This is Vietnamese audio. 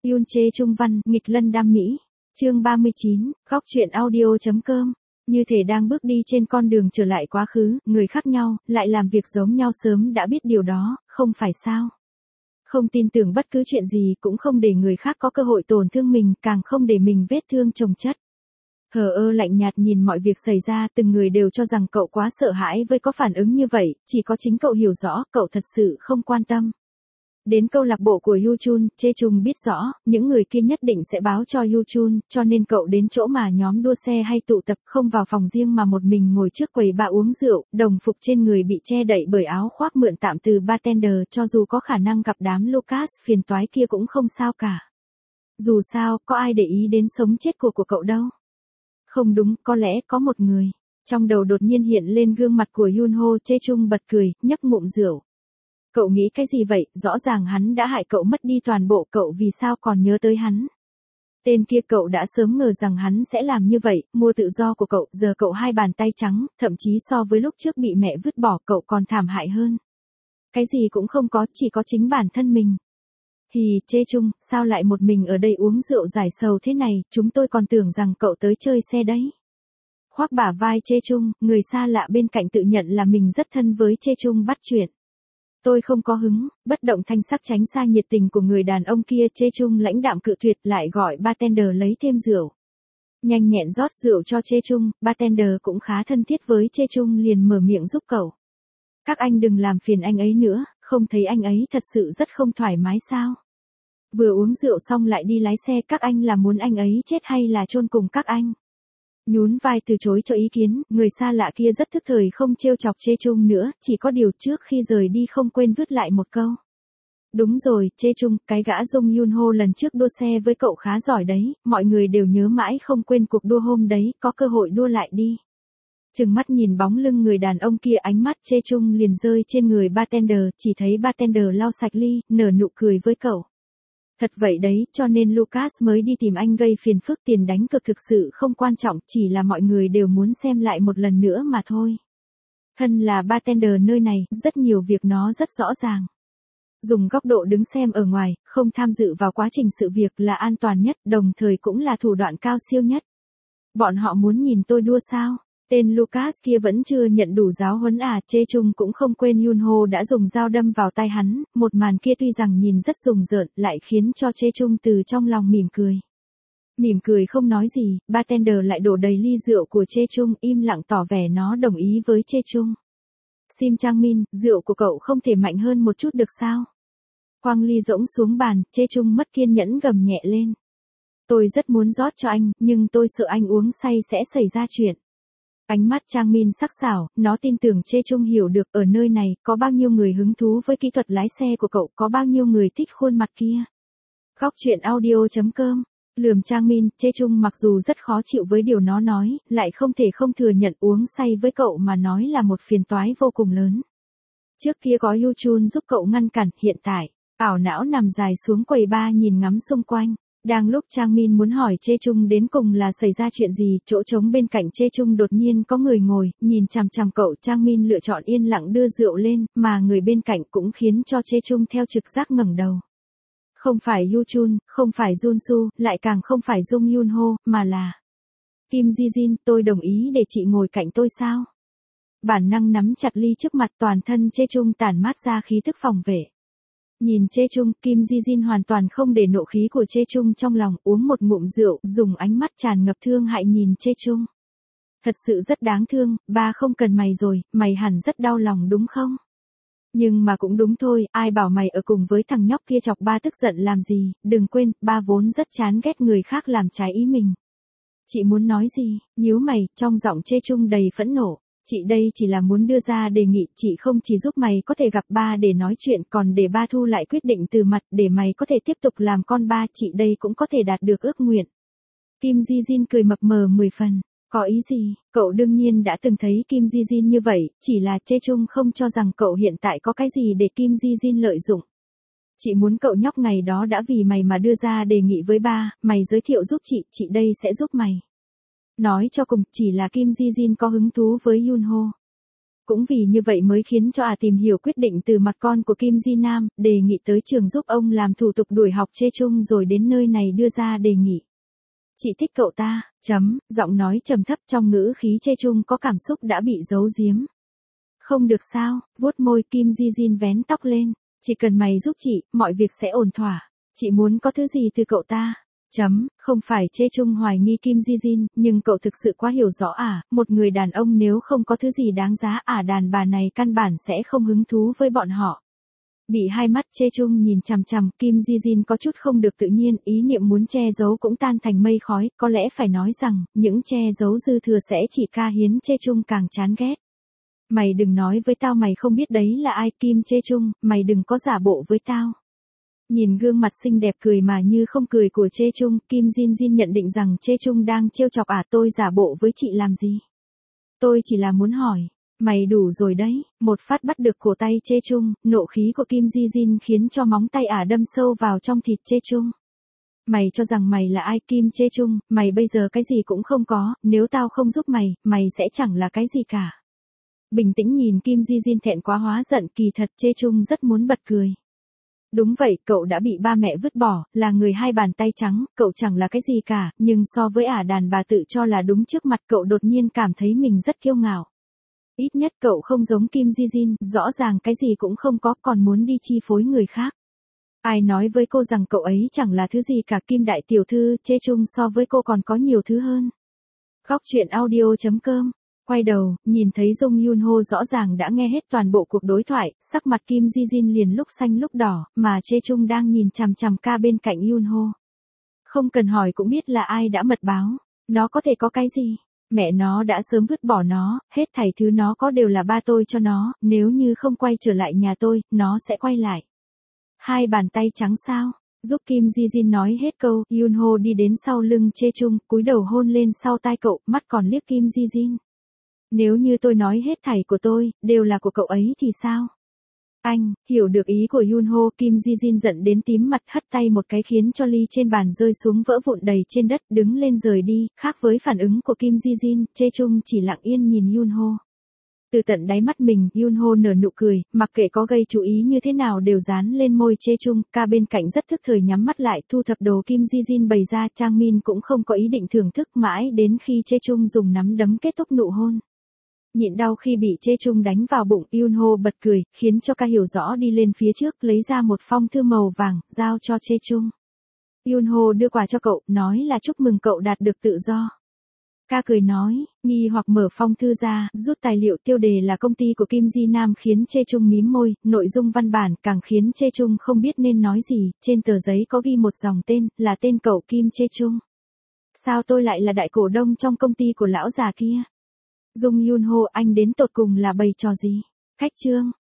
Yoon Chae Chung văn, nghịch lân đam mỹ. Chương 39, góc truyện audio.com. Như thể đang bước đi trên con đường trở lại quá khứ, người khác nhau, lại làm việc giống nhau sớm đã biết điều đó, không phải sao? Không tin tưởng bất cứ chuyện gì, cũng không để người khác có cơ hội tổn thương mình, càng không để mình vết thương chồng chất. Thờ ơ lạnh nhạt nhìn mọi việc xảy ra, từng người đều cho rằng cậu quá sợ hãi với có phản ứng như vậy, chỉ có chính cậu hiểu rõ, cậu thật sự không quan tâm. Đến câu lạc bộ của Yuchun, Chae Chung biết rõ, những người kia nhất định sẽ báo cho Yuchun, cho nên cậu đến chỗ mà nhóm đua xe hay tụ tập, không vào phòng riêng mà một mình ngồi trước quầy bar uống rượu, đồng phục trên người bị che đậy bởi áo khoác mượn tạm từ bartender, cho dù có khả năng gặp đám Lucas phiền toái kia cũng không sao cả. Dù sao, có ai để ý đến sống chết của cậu đâu. Không đúng, có lẽ có một người. Trong đầu đột nhiên hiện lên gương mặt của Yunho, Chae Chung bật cười, nhấp ngụm rượu. Cậu nghĩ cái gì vậy, rõ ràng hắn đã hại cậu mất đi toàn bộ, cậu vì sao còn nhớ tới hắn. Tên kia cậu đã sớm ngờ rằng hắn sẽ làm như vậy, mua tự do của cậu, giờ cậu hai bàn tay trắng, thậm chí so với lúc trước bị mẹ vứt bỏ cậu còn thảm hại hơn. Cái gì cũng không có, chỉ có chính bản thân mình. Hì, Chae Chung, sao lại một mình ở đây uống rượu giải sầu thế này, chúng tôi còn tưởng rằng cậu tới chơi xe đấy. Khoác bả vai Chae Chung, người xa lạ bên cạnh tự nhận là mình rất thân với Chae Chung bắt chuyện. Tôi không có hứng, bất động thanh sắc tránh xa nhiệt tình của người đàn ông kia. Chae Chung lãnh đạm cự tuyệt, lại gọi bartender lấy thêm rượu. Nhanh nhẹn rót rượu cho Chae Chung, bartender cũng khá thân thiết với Chae Chung liền mở miệng giúp cậu. Các anh đừng làm phiền anh ấy nữa, không thấy anh ấy thật sự rất không thoải mái sao? Vừa uống rượu xong lại đi lái xe, các anh là muốn anh ấy chết hay là chôn cùng các anh? Nhún vai từ chối cho ý kiến, người xa lạ kia rất thức thời không trêu chọc Chae Chung nữa, chỉ có điều trước khi rời đi không quên vứt lại một câu. Đúng rồi, Chae Chung, cái gã Jung Yunho lần trước đua xe với cậu khá giỏi đấy, mọi người đều nhớ mãi không quên cuộc đua hôm đấy, có cơ hội đua lại đi. Trừng mắt nhìn bóng lưng người đàn ông kia, ánh mắt Chae Chung liền rơi trên người bartender, chỉ thấy bartender lau sạch ly, nở nụ cười với cậu. Thật vậy đấy, cho nên Lucas mới đi tìm anh gây phiền phức, tiền đánh cược thực sự không quan trọng, chỉ là mọi người đều muốn xem lại một lần nữa mà thôi. Thân là bartender nơi này, rất nhiều việc nó rất rõ ràng. Dùng góc độ đứng xem ở ngoài, không tham dự vào quá trình sự việc là an toàn nhất, đồng thời cũng là thủ đoạn cao siêu nhất. Bọn họ muốn nhìn tôi đua sao? Tên Lucas kia vẫn chưa nhận đủ giáo huấn à? Chae Chung cũng không quên Yunho đã dùng dao đâm vào tay hắn, một màn kia tuy rằng nhìn rất rùng rợn, lại khiến cho Chae Chung từ trong lòng mỉm cười. Mỉm cười không nói gì, bartender lại đổ đầy ly rượu của Chae Chung, im lặng tỏ vẻ nó đồng ý với Chae Chung. Sim Chang Min, rượu của cậu không thể mạnh hơn một chút được sao? Quăng ly rỗng xuống bàn, Chae Chung mất kiên nhẫn gầm nhẹ lên. Tôi rất muốn rót cho anh, nhưng tôi sợ anh uống say sẽ xảy ra chuyện. Ánh mắt Chang Min sắc sảo, nó tin tưởng Chae Chung hiểu được ở nơi này, có bao nhiêu người hứng thú với kỹ thuật lái xe của cậu, có bao nhiêu người thích khuôn mặt kia. Góc truyện audio.com. Lườm Chang Min, Chae Chung mặc dù rất khó chịu với điều nó nói, lại không thể không thừa nhận uống say với cậu mà nói là một phiền toái vô cùng lớn. Trước kia có Yuchun giúp cậu ngăn cản, hiện tại, ảo não nằm dài xuống quầy bar nhìn ngắm xung quanh. Đang lúc Chang Min muốn hỏi Chae Chung đến cùng là xảy ra chuyện gì, chỗ trống bên cạnh Chae Chung đột nhiên có người ngồi, nhìn chằm chằm cậu. Chang Min lựa chọn yên lặng đưa rượu lên, mà người bên cạnh cũng khiến cho Chae Chung theo trực giác ngẩng đầu. Không phải Yuchun, không phải Junsu, lại càng không phải Jung Yunho, mà là Kim Ji Jin. Tôi đồng ý để chị ngồi cạnh tôi sao? Bản năng nắm chặt ly trước mặt, toàn thân Chae Chung tản mát ra khí tức phòng vệ. Nhìn Chae Chung, Kim Ji Jin hoàn toàn không để nộ khí của Chae Chung trong lòng, uống một ngụm rượu, dùng ánh mắt tràn ngập thương hại nhìn Chae Chung. Thật sự rất đáng thương, ba không cần mày rồi, mày hẳn rất đau lòng đúng không? Nhưng mà cũng đúng thôi, ai bảo mày ở cùng với thằng nhóc kia chọc ba tức giận làm gì, đừng quên, ba vốn rất chán ghét người khác làm trái ý mình. Chị muốn nói gì? Nhíu mày, trong giọng Chae Chung đầy phẫn nộ. Chị đây chỉ là muốn đưa ra đề nghị, chị không chỉ giúp mày có thể gặp ba để nói chuyện, còn để ba thu lại quyết định từ mặt, để mày có thể tiếp tục làm con ba, chị đây cũng có thể đạt được ước nguyện. Kim Ji Jin cười mập mờ 10 phần. Có ý gì? Cậu đương nhiên đã từng thấy Kim Ji Jin như vậy, chỉ là Chae Chung không cho rằng cậu hiện tại có cái gì để Kim Ji Jin lợi dụng. Chị muốn cậu nhóc ngày đó đã vì mày mà đưa ra đề nghị với ba, mày giới thiệu giúp chị đây sẽ giúp mày. Nói cho cùng, chỉ là Kim Ji Jin có hứng thú với Yunho. Cũng vì như vậy mới khiến cho tìm hiểu quyết định từ mặt con của Kim Ji Nam, đề nghị tới trường giúp ông làm thủ tục đuổi học Chê Chung rồi đến nơi này đưa ra đề nghị. Chị thích cậu ta, giọng nói trầm thấp trong ngữ khí Chê Chung có cảm xúc đã bị giấu giếm. Không được sao, vuốt môi Kim Ji Jin vén tóc lên, chỉ cần mày giúp chị, mọi việc sẽ ổn thỏa. Chị muốn có thứ gì từ cậu ta? Không phải Chê Chung hoài nghi Kim Ji Jin, nhưng cậu thực sự quá hiểu rõ một người đàn ông nếu không có thứ gì đáng giá đàn bà này căn bản sẽ không hứng thú với bọn họ. Bị hai mắt Chê Chung nhìn chằm chằm, Kim Ji Jin có chút không được tự nhiên, ý niệm muốn che giấu cũng tan thành mây khói, có lẽ phải nói rằng, những che giấu dư thừa sẽ chỉ khiến Chê Chung càng chán ghét. Mày đừng nói với tao mày không biết đấy là ai, Kim Chê Chung, mày đừng có giả bộ với tao. Nhìn gương mặt xinh đẹp cười mà như không cười của Chê Chung, Kim Jin Jin nhận định rằng Chê Chung đang trêu chọc tôi giả bộ với chị làm gì? Tôi chỉ là muốn hỏi, mày đủ rồi đấy, một phát bắt được cổ tay Chê Chung, nộ khí của Kim Ji Jin khiến cho móng tay đâm sâu vào trong thịt Chê Chung. Mày cho rằng mày là ai Kim Chê Chung, mày bây giờ cái gì cũng không có, nếu tao không giúp mày, mày sẽ chẳng là cái gì cả. Bình tĩnh nhìn Kim Ji Jin thẹn quá hóa giận, kỳ thật Chê Chung rất muốn bật cười. Đúng vậy, cậu đã bị ba mẹ vứt bỏ, là người hai bàn tay trắng, cậu chẳng là cái gì cả, nhưng so với đàn bà tự cho là đúng trước mặt cậu đột nhiên cảm thấy mình rất kiêu ngạo. Ít nhất cậu không giống Kim Ji Jin, rõ ràng cái gì cũng không có, còn muốn đi chi phối người khác. Ai nói với cô rằng cậu ấy chẳng là thứ gì cả, Kim đại tiểu thư, Chê Chung so với cô còn có nhiều thứ hơn. Góc truyện audio.com. Quay đầu, nhìn thấy Jung Yun Ho rõ ràng đã nghe hết toàn bộ cuộc đối thoại, sắc mặt Kim Ji Jin liền lúc xanh lúc đỏ, mà Chê Chung đang nhìn chằm chằm bên cạnh Yun Ho. Không cần hỏi cũng biết là ai đã mật báo, nó có thể có cái gì? Mẹ nó đã sớm vứt bỏ nó, hết thảy thứ nó có đều là ba tôi cho nó, nếu như không quay trở lại nhà tôi, nó sẽ quay lại. Hai bàn tay trắng sao? Giúp Kim Ji Jin nói hết câu, Yun Ho đi đến sau lưng Chê Chung, cúi đầu hôn lên sau tai cậu, mắt còn liếc Kim Ji Jin. Nếu như tôi nói hết thảy của tôi, đều là của cậu ấy thì sao? Anh, hiểu được ý của Yun Ho, Kim Ji Jin giận đến tím mặt, hất tay một cái khiến cho ly trên bàn rơi xuống vỡ vụn đầy trên đất, đứng lên rời đi, khác với phản ứng của Kim Ji Jin, Chê Chung chỉ lặng yên nhìn Yun Ho. Từ tận đáy mắt mình, Yun Ho nở nụ cười, mặc kệ có gây chú ý như thế nào đều dán lên môi Chê Chung, bên cạnh rất thức thời nhắm mắt lại, thu thập đồ Kim Ji Jin bày ra, Trang Min cũng không có ý định thưởng thức mãi đến khi Chê Chung dùng nắm đấm kết thúc nụ hôn. Nhịn đau khi bị Chê Chung đánh vào bụng, Yun Ho bật cười, khiến cho hiểu rõ đi lên phía trước, lấy ra một phong thư màu vàng, giao cho Chê Chung. Yun Ho đưa quà cho cậu, nói là chúc mừng cậu đạt được tự do. Cười nói, nghi hoặc mở phong thư ra, rút tài liệu tiêu đề là công ty của Kim Ji Nam khiến Chê Chung mím môi, nội dung văn bản càng khiến Chê Chung không biết nên nói gì, trên tờ giấy có ghi một dòng tên, là tên cậu Kim Chê Chung. Sao tôi lại là đại cổ đông trong công ty của lão già kia? Jung Yun Ho, anh đến tột cùng là bày trò gì? Khách trương,